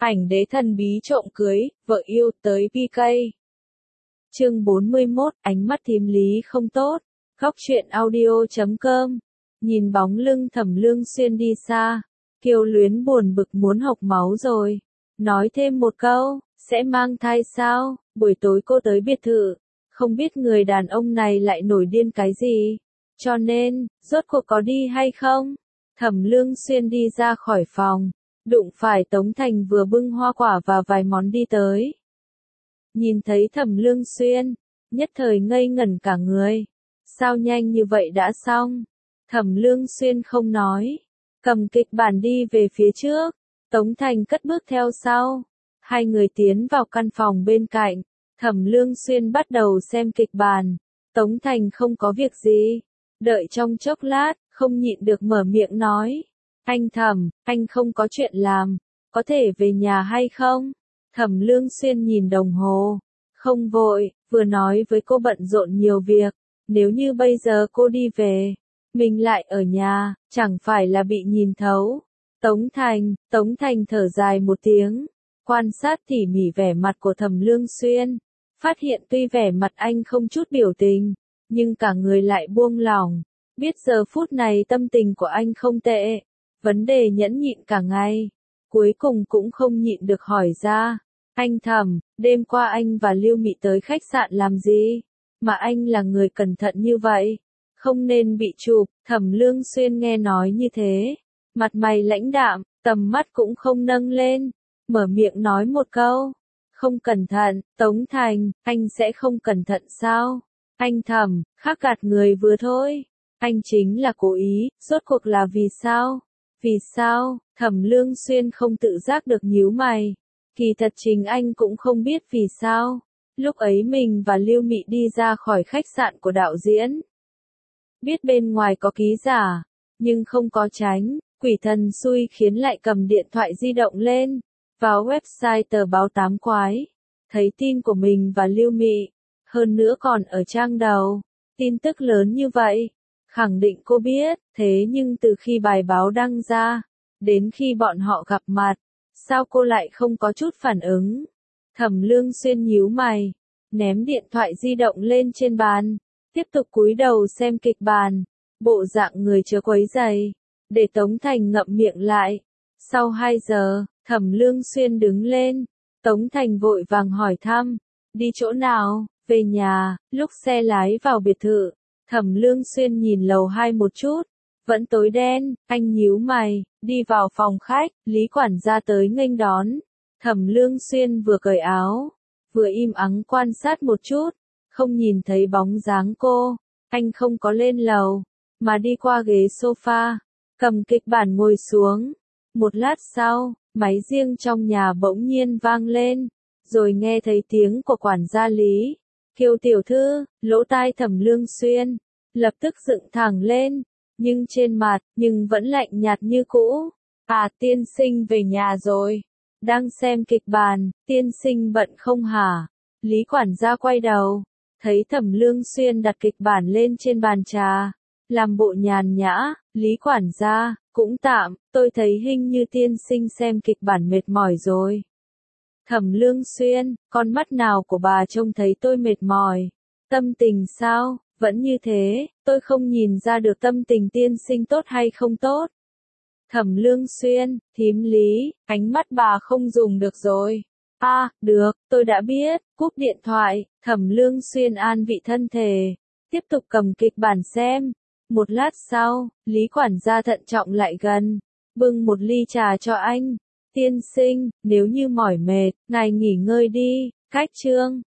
Ảnh đế thần bí trộm cưới, vợ yêu tới PK. Chương 41, ánh mắt thím Lý không tốt. Góc truyện audio.com. Nhìn bóng lưng Thẩm Lương Xuyên đi xa, Kiều Luyến buồn bực muốn hộc máu rồi. Nói thêm một câu, sẽ mang thai sao? Buổi tối cô tới biệt thự, không biết người đàn ông này lại nổi điên cái gì. Cho nên, rốt cuộc có đi hay không? Thẩm Lương Xuyên đi ra khỏi phòng, đụng phải Tống Thành vừa bưng hoa quả và vài món đi tới. Nhìn thấy Thẩm Lương Xuyên, nhất thời ngây ngẩn cả người. Sao nhanh như vậy đã xong? Thẩm Lương Xuyên không nói, cầm kịch bản đi về phía trước. Tống Thành cất bước theo sau. Hai người tiến vào căn phòng bên cạnh. Thẩm Lương Xuyên bắt đầu xem kịch bản. Tống Thành không có việc gì. Đợi trong chốc lát, không nhịn được mở miệng nói. Anh Thẩm, anh không có chuyện làm, có thể về nhà hay không? Thẩm Lương Xuyên nhìn đồng hồ. Không vội, vừa nói với cô bận rộn nhiều việc. Nếu như bây giờ cô đi về, mình lại ở nhà, chẳng phải là bị nhìn thấu. Tống Thành thở dài một tiếng, quan sát tỉ mỉ vẻ mặt của Thẩm Lương Xuyên, phát hiện tuy vẻ mặt anh không chút biểu tình, nhưng cả người lại buông lỏng, biết giờ phút này tâm tình của anh không tệ, vấn đề nhẫn nhịn cả ngày, cuối cùng cũng không nhịn được hỏi ra, anh Thẩm, đêm qua anh và Lưu Mị tới khách sạn làm gì, mà anh là người cẩn thận như vậy, không nên bị chụp. Thẩm Lương Xuyên nghe nói như thế, mặt mày lãnh đạm, tầm mắt cũng không nâng lên, mở miệng nói một câu, không cẩn thận. Tống Thành, anh sẽ không cẩn thận sao? Anh Thẩm, khác gạt người vừa thôi, anh chính là cố ý, rốt cuộc là vì sao? Vì sao? Thẩm Lương Xuyên không tự giác được nhíu mày, kỳ thật chính anh cũng không biết vì sao. Lúc ấy mình và Lưu Mị đi ra khỏi khách sạn của đạo diễn, biết bên ngoài có ký giả, nhưng không có tránh, quỷ thần xui khiến lại cầm điện thoại di động lên, vào website tờ báo Tám Quái, thấy tin của mình và Lưu Mị, hơn nữa còn ở trang đầu, tin tức lớn như vậy, khẳng định cô biết, thế nhưng từ khi bài báo đăng ra, đến khi bọn họ gặp mặt, sao cô lại không có chút phản ứng? Thẩm Lương Xuyên nhíu mày, ném điện thoại di động lên trên bàn, tiếp tục cúi đầu xem kịch bản, bộ dạng người chớ quấy rầy, để Tống Thành ngậm miệng lại. Sau 2 giờ, Thẩm Lương Xuyên đứng lên, Tống Thành vội vàng hỏi thăm, đi chỗ nào? Về nhà. Lúc xe lái vào biệt thự, Thẩm Lương Xuyên nhìn lầu 2 một chút, vẫn tối đen, anh nhíu mày, đi vào phòng khách, Lý quản gia tới nghênh đón. Thẩm Lương Xuyên vừa cởi áo, vừa im ắng quan sát một chút, không nhìn thấy bóng dáng cô, anh không có lên lầu, mà đi qua ghế sofa, cầm kịch bản ngồi xuống. Một lát sau, máy riêng trong nhà bỗng nhiên vang lên, rồi nghe thấy tiếng của quản gia Lý. Kiều tiểu thư. Lỗ tai Thẩm Lương Xuyên lập tức dựng thẳng lên, nhưng trên mặt vẫn lạnh nhạt như cũ. À, tiên sinh về nhà rồi. Đang xem kịch bản, tiên sinh bận không hả? Lý quản gia quay đầu, thấy Thẩm Lương Xuyên đặt kịch bản lên trên bàn trà, làm bộ nhàn nhã. Lý quản gia, cũng tạm, tôi thấy hình như tiên sinh xem kịch bản mệt mỏi rồi. Thẩm Lương Xuyên, con mắt nào của bà trông thấy tôi mệt mỏi? Tâm tình sao? Vẫn như thế, tôi không nhìn ra được tâm tình tiên sinh tốt hay không tốt. Thẩm Lương Xuyên, thím Lý, ánh mắt bà không dùng được rồi. À, được, tôi đã biết, cúp điện thoại. Thẩm Lương Xuyên an vị thân thể, tiếp tục cầm kịch bản xem. Một lát sau, Lý quản gia thận trọng lại gần, bưng một ly trà cho anh. Tiên sinh, nếu như mỏi mệt, ngài nghỉ ngơi đi. Cách chương